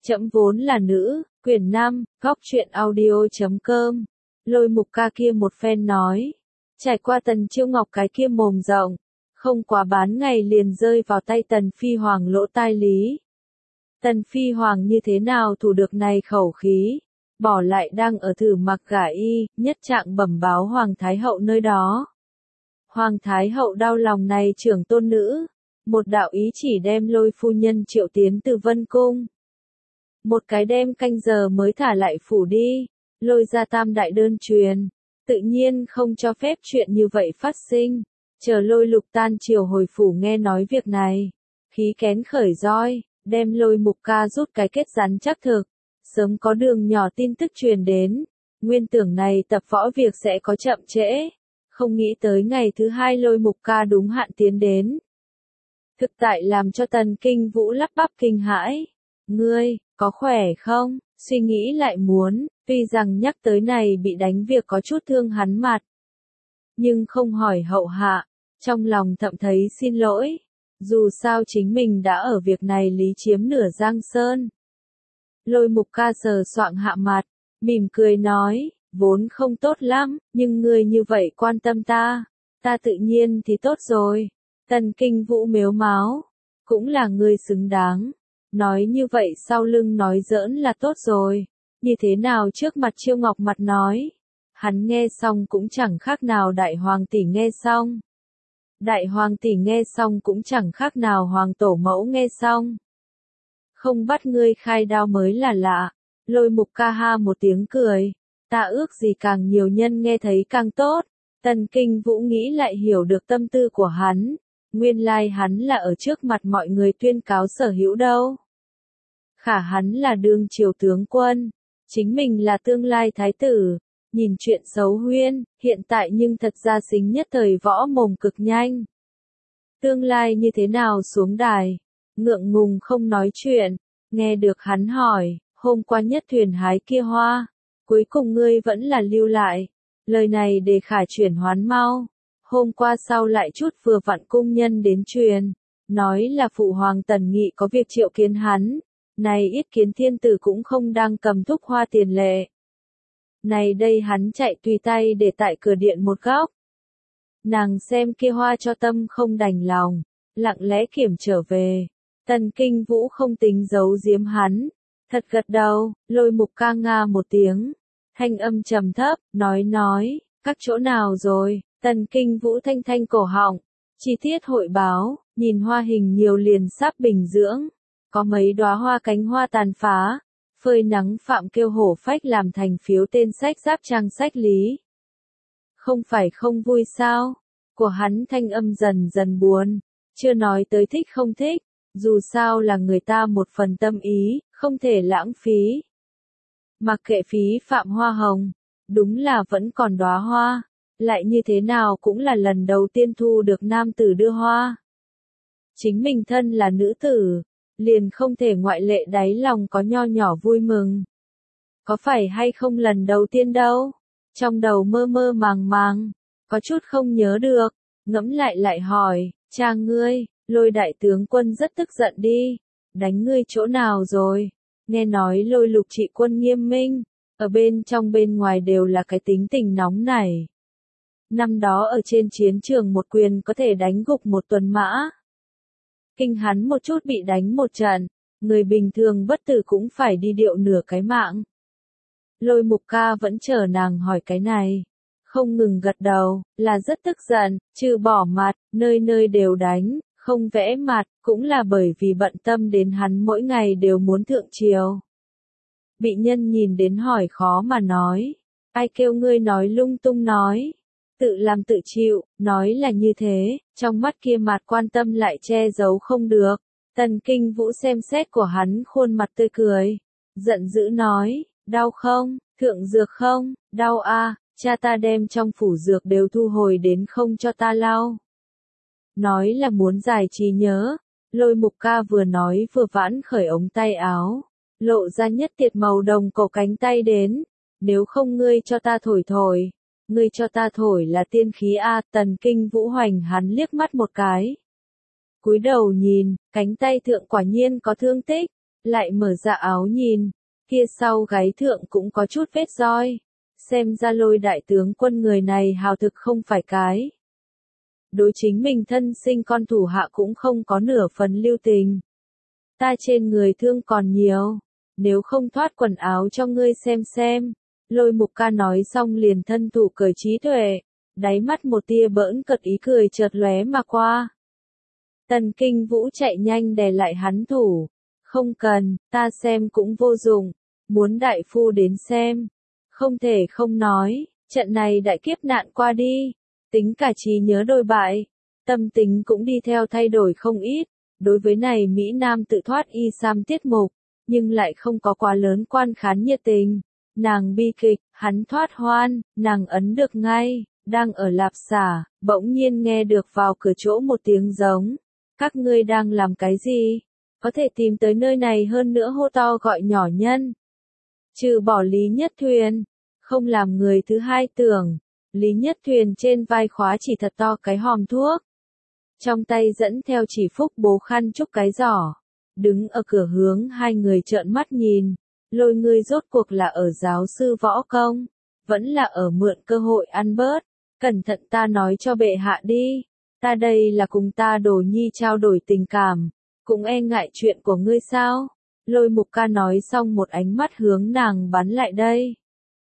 Trẫm vốn là nữ, quyển 5, góc truyện audio.com. Lôi Mục Ca kia một phen nói. Trải qua Tần Chiêu Ngọc cái kia mồm rộng, không quá bán ngày liền rơi vào tay Tần Phi Hoàng lỗ tai lý. Tần Phi Hoàng như thế nào thủ được này khẩu khí, bỏ lại đang ở thử mặc gả y, nhất trạng bẩm báo Hoàng Thái Hậu nơi đó. Hoàng Thái Hậu đau lòng này trưởng tôn nữ, một đạo ý chỉ đem Lôi phu nhân triệu tiến từ Vân Cung. Một cái đêm canh giờ mới thả lại phủ đi, Lôi ra tam đại đơn truyền, tự nhiên không cho phép chuyện như vậy phát sinh. Chờ Lôi Lục tan chiều hồi phủ nghe nói việc này, khí kén khởi roi, đem Lôi Mục Ca rút cái kết rắn chắc thực, sớm có đường nhỏ tin tức truyền đến, nguyên tưởng này tập võ việc sẽ có chậm trễ, không nghĩ tới ngày thứ hai Lôi Mục Ca đúng hạn tiến đến. Thực tại làm cho Tần Kinh Vũ lắp bắp kinh hãi, ngươi, có khỏe không? Suy nghĩ lại muốn, tuy rằng nhắc tới này bị đánh việc có chút thương hắn mặt, nhưng không hỏi hậu hạ, trong lòng thậm thấy xin lỗi, dù sao chính mình đã ở việc này lý chiếm nửa Giang Sơn. Lôi Mục Ca sờ soạng hạ mặt, mỉm cười nói, vốn không tốt lắm, nhưng ngươi như vậy quan tâm ta tự nhiên thì tốt rồi. Tần Kinh Vũ mếu máo, cũng là ngươi xứng đáng. Nói như vậy sau lưng nói giỡn là tốt rồi, như thế nào trước mặt Chiêu Ngọc mặt nói. Hắn nghe xong cũng chẳng khác nào đại hoàng tỷ nghe xong. Đại hoàng tỷ nghe xong cũng chẳng khác nào hoàng tổ mẫu nghe xong. Không bắt ngươi khai đao mới là lạ. Lôi Mục Ca ha một tiếng cười, ta ước gì càng nhiều nhân nghe thấy càng tốt. Tần Kinh Vũ nghĩ lại hiểu được tâm tư của hắn, nguyên lai hắn là ở trước mặt mọi người tuyên cáo sở hữu đâu. Khả hắn là đương triều tướng quân, chính mình là tương lai thái tử, nhìn chuyện xấu huyên, hiện tại nhưng thật ra xính nhất thời võ mồm cực nhanh. Tương lai như thế nào xuống đài, ngượng ngùng không nói chuyện, nghe được hắn hỏi, hôm qua nhất thuyền hái kia hoa, cuối cùng ngươi vẫn là lưu lại, lời này để khả chuyển hoán mau. Hôm qua sau lại chút vừa vặn cung nhân đến truyền, nói là phụ hoàng Tần Nghị có việc triệu kiến hắn. Này Yết Kiến Thiên Tử cũng không đang cầm thúc hoa tiền lệ. Này đây hắn chạy tùy tay để tại cửa điện một góc. Nàng xem kia hoa cho tâm không đành lòng, lặng lẽ kiểm trở về. Tần Kinh Vũ không tính giấu giếm hắn, thật gật đầu, Lôi Mục Ca nga một tiếng, thanh âm trầm thấp, nói, các chỗ nào rồi? Tần Kinh Vũ thanh thanh cổ họng, chi tiết hội báo, nhìn hoa hình nhiều liền sắp bình dưỡng. Có mấy đóa hoa cánh hoa tàn phá, phơi nắng phạm kêu hổ phách làm thành phiếu tên sách giáp trang sách lý. Không phải không vui sao? Của hắn thanh âm dần dần buồn, chưa nói tới thích không thích, dù sao là người ta một phần tâm ý, không thể lãng phí. Mặc kệ phí phạm hoa hồng, đúng là vẫn còn đóa hoa, lại như thế nào cũng là lần đầu tiên thu được nam tử đưa hoa. Chính mình thân là nữ tử, liền không thể ngoại lệ đáy lòng có nho nhỏ vui mừng. Có phải hay không lần đầu tiên đâu? Trong đầu mơ mơ màng màng, có chút không nhớ được, ngẫm lại hỏi, cha ngươi, Lôi đại tướng quân rất tức giận đi, đánh ngươi chỗ nào rồi? Nghe nói Lôi Lục trị quân nghiêm minh, ở bên trong bên ngoài đều là cái tính tình nóng nảy. Năm đó ở trên chiến trường một quyền có thể đánh gục một tuần mã. Kinh hắn một chút bị đánh một trận, người bình thường bất tử cũng phải đi điệu nửa cái mạng. Lôi Mục Ca vẫn chờ nàng hỏi cái này, không ngừng gật đầu, là rất tức giận, trừ bỏ mặt, nơi nơi đều đánh, không vẽ mặt, cũng là bởi vì bận tâm đến hắn mỗi ngày đều muốn thượng triều. Bị nhân nhìn đến hỏi khó mà nói, ai kêu ngươi nói lung tung nói. Tự làm tự chịu, nói là như thế, trong mắt kia mặt quan tâm lại che giấu không được. Tần Kinh Vũ xem xét của hắn khuôn mặt tươi cười, giận dữ nói, đau không, thượng dược không, đau a, cha ta đem trong phủ dược đều thu hồi đến không cho ta lau. Nói là muốn giải trí nhớ, Lôi Mục Ca vừa nói vừa vãn khởi ống tay áo, lộ ra nhất tiệt màu đồng cổ cánh tay đến, nếu không ngươi cho ta thổi. Ngươi cho ta thổi là tiên khí a. Tần Kinh Vũ hoành hắn liếc mắt một cái. Cúi đầu nhìn, cánh tay thượng quả nhiên có thương tích, lại mở ra áo nhìn, kia sau gáy thượng cũng có chút vết roi. Xem ra Lôi đại tướng quân người này hào thực không phải cái. Đối chính mình thân sinh con thủ hạ cũng không có nửa phần lưu tình. Ta trên người thương còn nhiều, nếu không thoát quần áo cho ngươi xem. Lôi Mục Ca nói xong liền thân thủ cởi trí tuệ, đáy mắt một tia bỡn cợt ý cười chợt lóe mà qua. Tần Kinh Vũ chạy nhanh đè lại hắn thủ, không cần, ta xem cũng vô dụng, muốn đại phu đến xem, không thể không nói, trận này đại kiếp nạn qua đi, tính cả trí nhớ đôi bại, tâm tính cũng đi theo thay đổi không ít, đối với này Mỹ Nam tự thoát y sam tiết mục, nhưng lại không có quá lớn quan khán nhiệt tình, nàng bi kịch, hắn thoát hoan, nàng ấn được ngay, đang ở lạp xả, bỗng nhiên nghe được vào cửa chỗ một tiếng giống. Các ngươi đang làm cái gì? Có thể tìm tới nơi này hơn nữa hô to gọi nhỏ nhân. Trừ bỏ Lý Nhất Thuyền, không làm người thứ hai tưởng, Lý Nhất Thuyền trên vai khóa chỉ thật to cái hòm thuốc. Trong tay dẫn theo chỉ phúc bố khăn trúc cái giỏ, đứng ở cửa hướng hai người trợn mắt nhìn, Lôi ngươi rốt cuộc là ở giáo sư võ công, vẫn là ở mượn cơ hội ăn bớt, cẩn thận ta nói cho bệ hạ đi. Ta đây là cùng ta Đồ Nhi trao đổi tình cảm, cũng e ngại chuyện của ngươi sao? Lôi Mục Ca nói xong một ánh mắt hướng nàng bắn lại đây.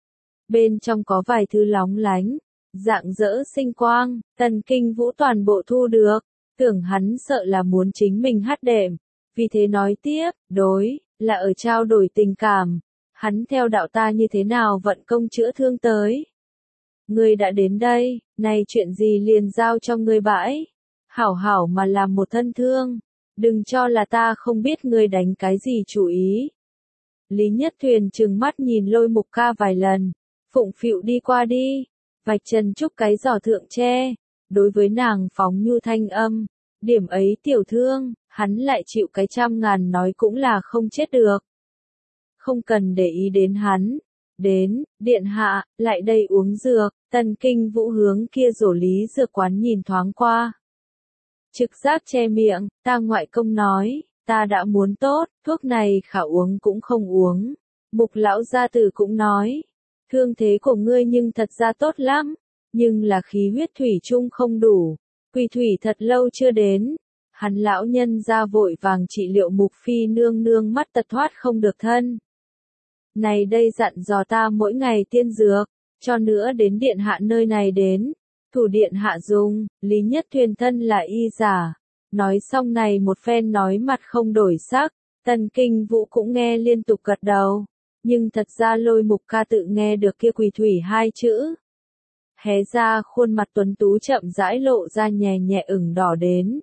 Bên trong có vài thứ lóng lánh, rạng rỡ sinh quang, Tần Kinh Vũ toàn bộ thu được, tưởng hắn sợ là muốn chính mình hát đệm, vì thế nói tiếp, đối, là ở trao đổi tình cảm, hắn theo đạo ta như thế nào vận công chữa thương tới. Ngươi đã đến đây, này chuyện gì liền giao cho ngươi bãi. Hảo hảo mà làm một thân thương. Đừng cho là ta không biết ngươi đánh cái gì chủ ý. Lý Nhất Thuyền trừng mắt nhìn Lôi Mục Ca vài lần. Phụng phịu đi qua đi. Vạch chân trúc cái giỏ thượng tre. Đối với nàng phóng nhu thanh âm. Điểm ấy tiểu thương, hắn lại chịu cái 100.000 nói cũng là không chết được. Không cần để ý đến hắn. Đến, điện hạ, lại đây uống dược, Tần Kinh Vũ hướng kia rổ lý dược quán nhìn thoáng qua. Trực giác che miệng, ta ngoại công nói, ta đã muốn tốt, thuốc này khả uống cũng không uống. Mục lão gia tử cũng nói, thương thế của ngươi nhưng thật ra tốt lắm, nhưng là khí huyết thủy chung không đủ, quỳ thủy thật lâu chưa đến. Hắn lão nhân ra vội vàng trị liệu Mục Phi nương nương mắt tật thoát không được thân. Này đây dặn dò ta mỗi ngày tiên dược, cho nữa đến điện hạ nơi này đến, thủ điện hạ dùng, Lý Nhất Thuyền thân là y giả. Nói xong này một phen nói mặt không đổi sắc, Tần Kinh Vũ cũng nghe liên tục gật đầu, nhưng thật ra Lôi Mục Ca tự nghe được kia quỳ thủy hai chữ. Hé ra khuôn mặt tuấn tú chậm rãi lộ ra nhẹ nhẹ ửng đỏ đến.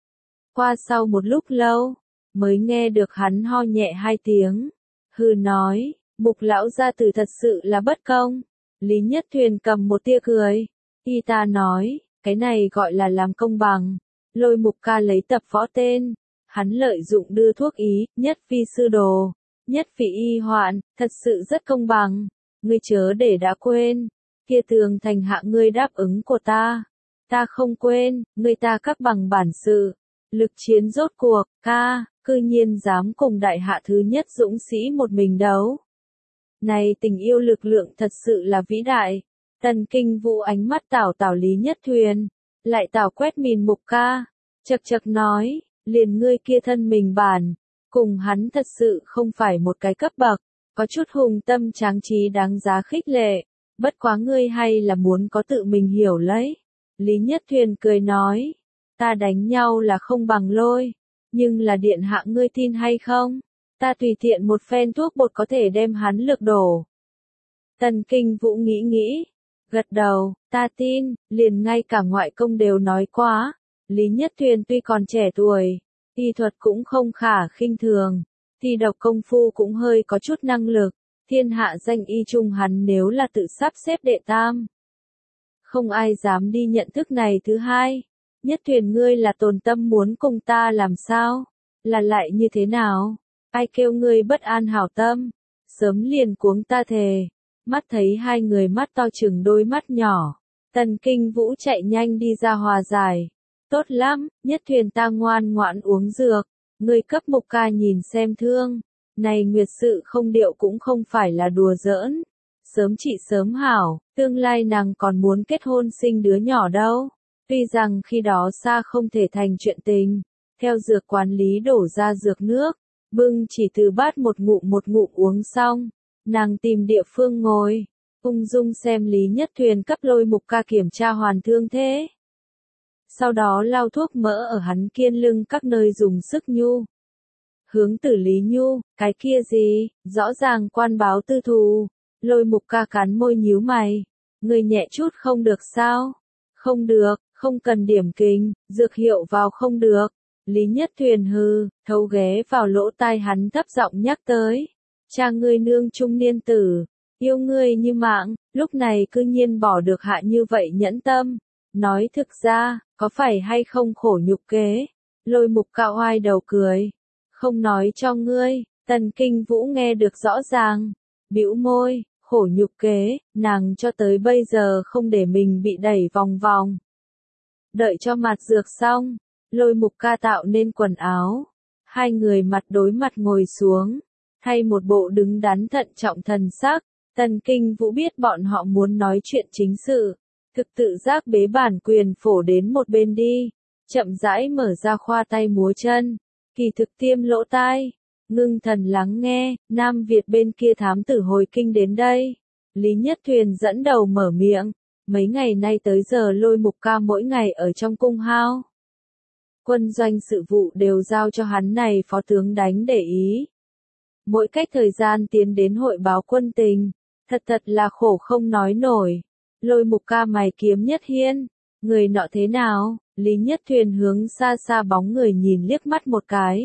Qua sau một lúc lâu, mới nghe được hắn ho nhẹ hai tiếng, hừ nói. Mục lão gia tử thật sự là bất công. Lý Nhất Thuyền cầm một tia cười. Y ta nói, cái này gọi là làm công bằng. Lôi Mục Ca lấy tập võ tên. Hắn lợi dụng đưa thuốc ý, nhất phi sư đồ, nhất phi y hoạn, thật sự rất công bằng. Ngươi chớ để đã quên. Kia tường thành hạ ngươi đáp ứng của ta. Ta không quên, ngươi ta các bằng bản sự. Lực chiến rốt cuộc, ca, cư nhiên dám cùng đại hạ thứ nhất dũng sĩ một mình đấu. Này tình yêu lực lượng thật sự là vĩ đại. Tần Kinh Vũ ánh mắt tảo tảo Lý Nhất Thuyền, lại tảo quét mìn Mục Ca, chật chật nói, liền ngươi kia thân mình bản, cùng hắn thật sự không phải một cái cấp bậc, có chút hùng tâm tráng trí đáng giá khích lệ, bất quá ngươi hay là muốn có tự mình hiểu lấy. Lý Nhất Thuyền cười nói, ta đánh nhau là không bằng Lôi, nhưng là điện hạ ngươi tin hay không? Ta tùy tiện một phen thuốc bột có thể đem hắn lực đổ. Tần Kinh Vũ nghĩ, gật đầu, ta tin, liền ngay cả ngoại công đều nói quá. Lý Nhất Thuyền tuy còn trẻ tuổi, y thuật cũng không khả khinh thường, thi độc công phu cũng hơi có chút năng lực, thiên hạ danh y chung hắn nếu là tự sắp xếp đệ tam. Không ai dám đi nhận thức này thứ hai. Nhất Thuyền ngươi là tồn tâm muốn cùng ta làm sao? Là lại như thế nào? Ai kêu ngươi bất an hảo tâm, sớm liền cuống ta thề. Mắt thấy hai người mắt to chừng đôi mắt nhỏ, Tần Kinh Vũ chạy nhanh đi ra hòa giải. Tốt lắm, Nhất Thuyền ta ngoan ngoãn uống dược, Ngươi cấp Mục Ca nhìn xem thương. Này nguyệt sự không điệu cũng không phải là đùa giỡn. Sớm trị sớm hảo, tương lai nàng còn muốn kết hôn sinh đứa nhỏ đâu. Tuy rằng khi đó xa không thể thành chuyện tình. Theo dược quán lý đổ ra dược nước. Bưng chỉ từ bát một ngụm uống xong. Nàng tìm địa phương ngồi. Ung dung xem Lý Nhất Thuyền cấp Lôi Mục Ca kiểm tra hoàn thương thế. Sau đó lao thuốc mỡ ở hắn kiên lưng các nơi dùng sức nhu. Hướng Tử Lý nhu, cái kia gì, rõ ràng quan báo tư thù. Lôi Mục Ca cắn môi nhíu mày. Người nhẹ chút không được sao? Không được, không cần điểm kinh, dược hiệu vào không được. Lý Nhất Thuyền hừ, thấu ghé vào lỗ tai hắn thấp giọng nhắc tới. Cha ngươi nương trung niên tử, yêu ngươi như mạng, lúc này cư nhiên bỏ được hạ như vậy nhẫn tâm. Nói thực ra, có phải hay không khổ nhục kế? Lôi Mục Ca oai đầu cười. Không nói cho ngươi, Tần Kinh Vũ nghe được rõ ràng. Bĩu môi, khổ nhục kế, nàng cho tới bây giờ không để mình bị đẩy vòng vòng. Đợi cho mặt dược xong, Lôi Mục Ca tạo nên quần áo. Hai người mặt đối mặt ngồi xuống, thay một bộ đứng đắn thận trọng thần sắc. Tần Kinh Vũ biết bọn họ muốn nói chuyện chính sự. Thực tự giác bế bản quyền phổ đến một bên đi. Chậm rãi mở ra khoa tay múa chân. Kỳ thực tiêm lỗ tai. Ngưng thần lắng nghe, Nam Việt bên kia thám tử hồi kinh đến đây. Lý Nhất Thuyền dẫn đầu mở miệng. Mấy ngày nay tới giờ Lôi Mục Ca mỗi ngày ở trong cung hao. Quân doanh sự vụ đều giao cho hắn này phó tướng đánh để ý. Mỗi cách thời gian tiến đến hội báo quân tình. Thật là khổ không nói nổi. Lôi Mục Ca mày kiếm nhất hiên. Người nọ thế nào? Lý Nhất Thuyền hướng xa xa bóng người nhìn liếc mắt một cái.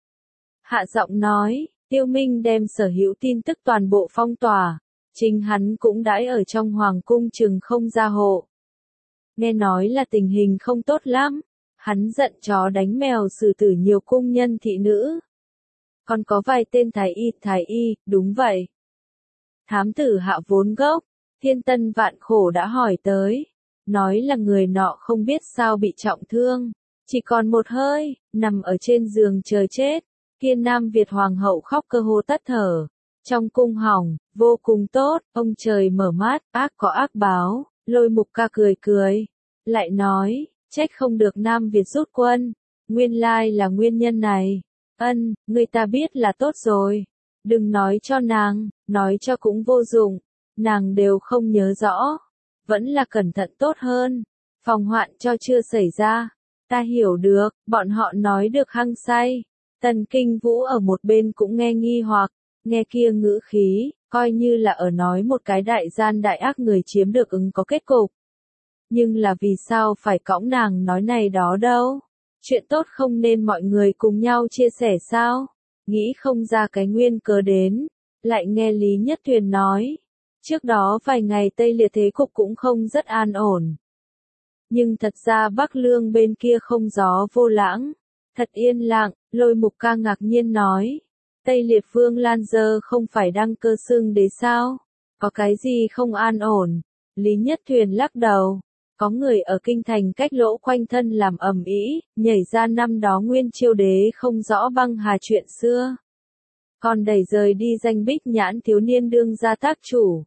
Hạ giọng nói, Tiêu Minh đem sở hữu tin tức toàn bộ phong tỏa. Chính hắn cũng đãi ở trong hoàng cung chừng không ra hộ. Nghe nói là tình hình không tốt lắm. Hắn giận chó đánh mèo xử tử nhiều cung nhân thị nữ. Còn có vài tên thái y, đúng vậy. Thám tử Hạ vốn gốc, thiên tân vạn khổ đã hỏi tới. Nói là người nọ không biết sao bị trọng thương. Chỉ còn một hơi, nằm ở trên giường chờ chết. Kia Nam Việt hoàng hậu khóc cơ hồ tắt thở. Trong cung hỏng, vô cùng tốt, ông trời mở mắt, ác có ác báo. Lôi Mục Ca cười cười. Lại nói, trách không được Nam Việt rút quân. Nguyên lai là nguyên nhân này. Người ta biết là tốt rồi. Đừng nói cho nàng, nói cho cũng vô dụng. Nàng đều không nhớ rõ. Vẫn là cẩn thận tốt hơn. Phòng hoạn cho chưa xảy ra. Ta hiểu được, bọn họ nói được hăng say. Tần Kinh Vũ ở một bên cũng nghe nghi hoặc, nghe kia ngữ khí, coi như là ở nói một cái đại gian đại ác người chiếm được ứng có kết cục. Nhưng là vì sao phải cõng nàng nói này đó đâu? Chuyện tốt không nên mọi người cùng nhau chia sẻ sao? Nghĩ không ra cái nguyên cớ đến, lại nghe Lý Nhất Thuyền nói. Trước đó vài ngày Tây Liệt thế cục cũng không rất an ổn. Nhưng thật ra Bắc Lương bên kia không gió vô lãng. Thật yên lặng, Lôi Mục Ca ngạc nhiên nói. Tây Liệt Vương Lan Dơ không phải đăng cơ xưng đế sao? Có cái gì không an ổn? Lý Nhất Thuyền lắc đầu. Có người ở kinh thành cách lỗ quanh thân làm ầm ĩ, nhảy ra năm đó Nguyên Chiêu đế không rõ băng hà chuyện xưa. Còn đẩy rời đi danh Bích Nhãn thiếu niên đương gia tác chủ.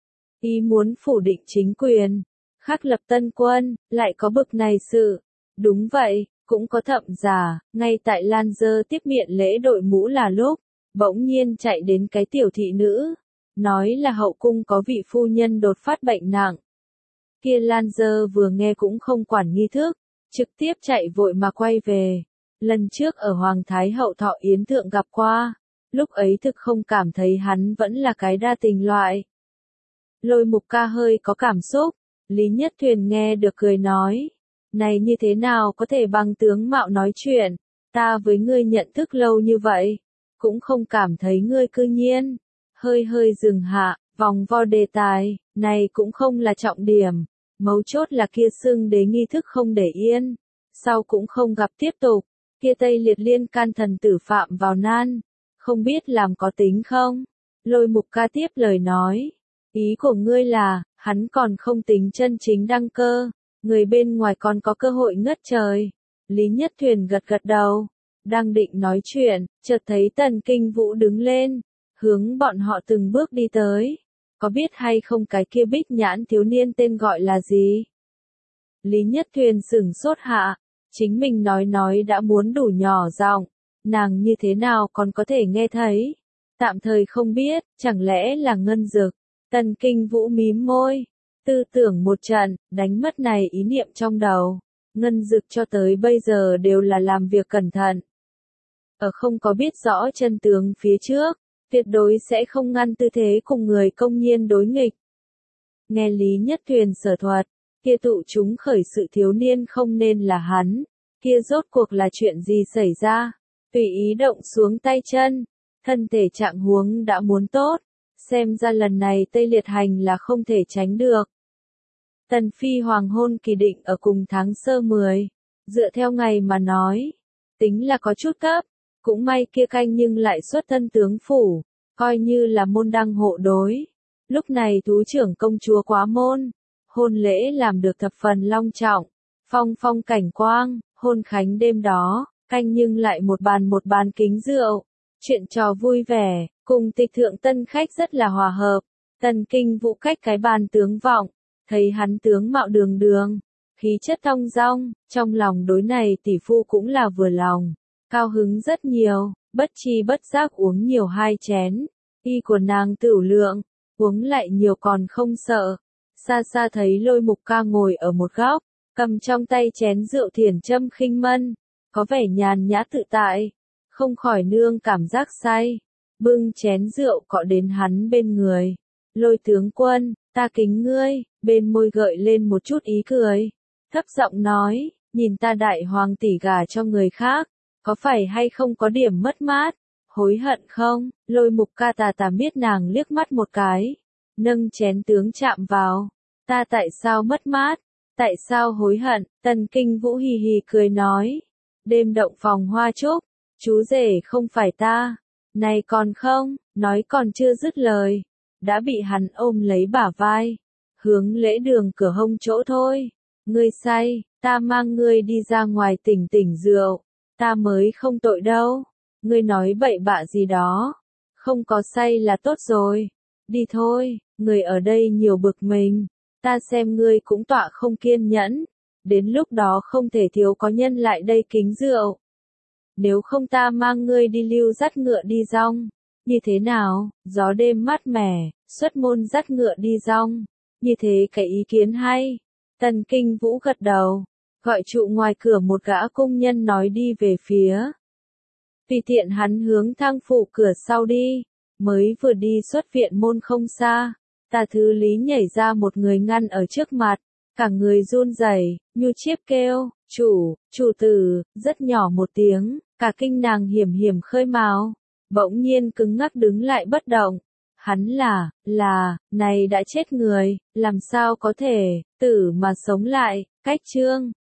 Ý muốn phủ định chính quyền, khắc lập tân quân, lại có bực này sự. Đúng vậy, cũng có thậm giả, ngay tại Lan Dơ tiếp miện lễ đội mũ là lúc, bỗng nhiên chạy đến cái tiểu thị nữ. Nói là hậu cung có vị phu nhân đột phát bệnh nặng. Kia Lan Dơ vừa nghe cũng không quản nghi thức, trực tiếp chạy vội mà quay về. Lần trước ở Hoàng Thái Hậu Thọ Yến Thượng gặp qua, lúc ấy thực không cảm thấy hắn vẫn là cái đa tình loại. Lôi Mục Ca hơi có cảm xúc, Lý Nhất Thuyền nghe được cười nói. Này như thế nào có thể bằng tướng mạo nói chuyện, ta với ngươi nhận thức lâu như vậy, cũng không cảm thấy ngươi cư nhiên. Hơi dừng hạ, vòng vo đề tài, này cũng không là trọng điểm, mấu chốt là kia xưng đế nghi thức không để yên, sau cũng không gặp tiếp tục, kia Tây Liệt liên can thần tử phạm vào nan, không biết làm có tính không? Lôi Mục Ca tiếp lời nói, ý của ngươi là, hắn còn không tính chân chính đăng cơ, người bên ngoài còn có cơ hội ngất trời. Lý Nhất Thuyền gật gật đầu, Đang định nói chuyện, chợt thấy Tần Kinh Vũ đứng lên, hướng bọn họ từng bước đi tới. Có biết hay không cái kia bích nhãn thiếu niên tên gọi là gì? Lý Nhất Thuyền sửng sốt hạ, chính mình nói đã muốn đủ nhỏ giọng, nàng như thế nào còn có thể nghe thấy? Tạm thời không biết, chẳng lẽ là Ngân Dực? Tần Kinh Vũ mím môi, tư tưởng một trận, đánh mất này ý niệm trong đầu. Ngân Dực cho tới bây giờ đều là làm việc cẩn thận. Ở không có biết rõ chân tướng phía trước, tuyệt đối sẽ không ngăn tư thế cùng người công nhiên đối nghịch. Nghe Lý Nhất Thuyền sở thuật, kia tụ chúng khởi sự thiếu niên không nên là hắn, kia rốt cuộc là chuyện gì xảy ra? Tùy ý động xuống tay chân, thân thể trạng huống đã muốn tốt, xem ra lần này Tây Liệt Hành là không thể tránh được. Tần Phi hoàng hôn kỳ định ở cùng tháng Sơ 10, dựa theo ngày mà nói, tính là có chút cấp, cũng may kia canh nhưng lại xuất thân tướng phủ, coi như là môn đăng hộ đối. Lúc này thú trưởng công chúa quá môn, hôn lễ làm được thập phần long trọng, phong phong cảnh quang, hôn khánh đêm đó, canh nhưng lại một bàn kính rượu, chuyện trò vui vẻ, cùng tịch thượng tân khách rất là hòa hợp. Tần Kinh Vũ cách cái bàn tướng vọng, thấy hắn tướng mạo đường đường, khí chất thong dong, trong lòng đối này tỷ phu cũng là vừa lòng, cao hứng rất nhiều, bất chi bất giác uống nhiều 2 chén, y của nàng tửu lượng, uống lại nhiều còn không sợ. Xa xa thấy Lôi Mục Ca ngồi ở một góc, cầm trong tay chén rượu thiển châm khinh mân, có vẻ nhàn nhã tự tại, không khỏi nương cảm giác say, bưng chén rượu cọ đến hắn bên người. Lôi tướng quân, ta kính ngươi, bên môi gợi lên một chút ý cười, thấp giọng nói, nhìn ta đại hoàng tỷ gả cho người khác, có phải hay không có điểm mất mát, hối hận không? Lôi Mục Ca tà miết nàng liếc mắt một cái, nâng chén tướng chạm vào, ta tại sao mất mát, tại sao hối hận? Tần Kinh Vũ hì hì cười nói, đêm động phòng hoa trúc, chú rể không phải ta, này còn không, nói còn chưa dứt lời, đã bị hắn ôm lấy bả vai, hướng lễ đường cửa hông chỗ thôi, ngươi say, ta mang ngươi đi ra ngoài tỉnh rượu, ta mới không tội đâu, ngươi nói bậy bạ gì đó, không có say là tốt rồi, đi thôi, người ở đây nhiều bực mình, ta xem ngươi cũng tọa không kiên nhẫn, đến lúc đó không thể thiếu có nhân lại đây kính rượu. Nếu không ta mang ngươi đi lưu dắt ngựa đi rong, như thế nào, gió đêm mát mẻ, xuất môn dắt ngựa đi rong, như thế cái ý kiến hay. Tần Kinh Vũ gật đầu, gọi trụ ngoài cửa một gã công nhân nói đi về phía. Tùy tiện hắn hướng thang phủ cửa sau đi, mới vừa đi xuất viện môn không xa, Tà Thứ Lý nhảy ra một người ngăn ở trước mặt, cả người run rẩy, nhu chiếp kêu, chủ tử, rất nhỏ một tiếng, cả kinh nàng hiểm khơi mào, bỗng nhiên cứng ngắc đứng lại bất động. Hắn này đã chết người, làm sao có thể, tử mà sống lại, cách chương.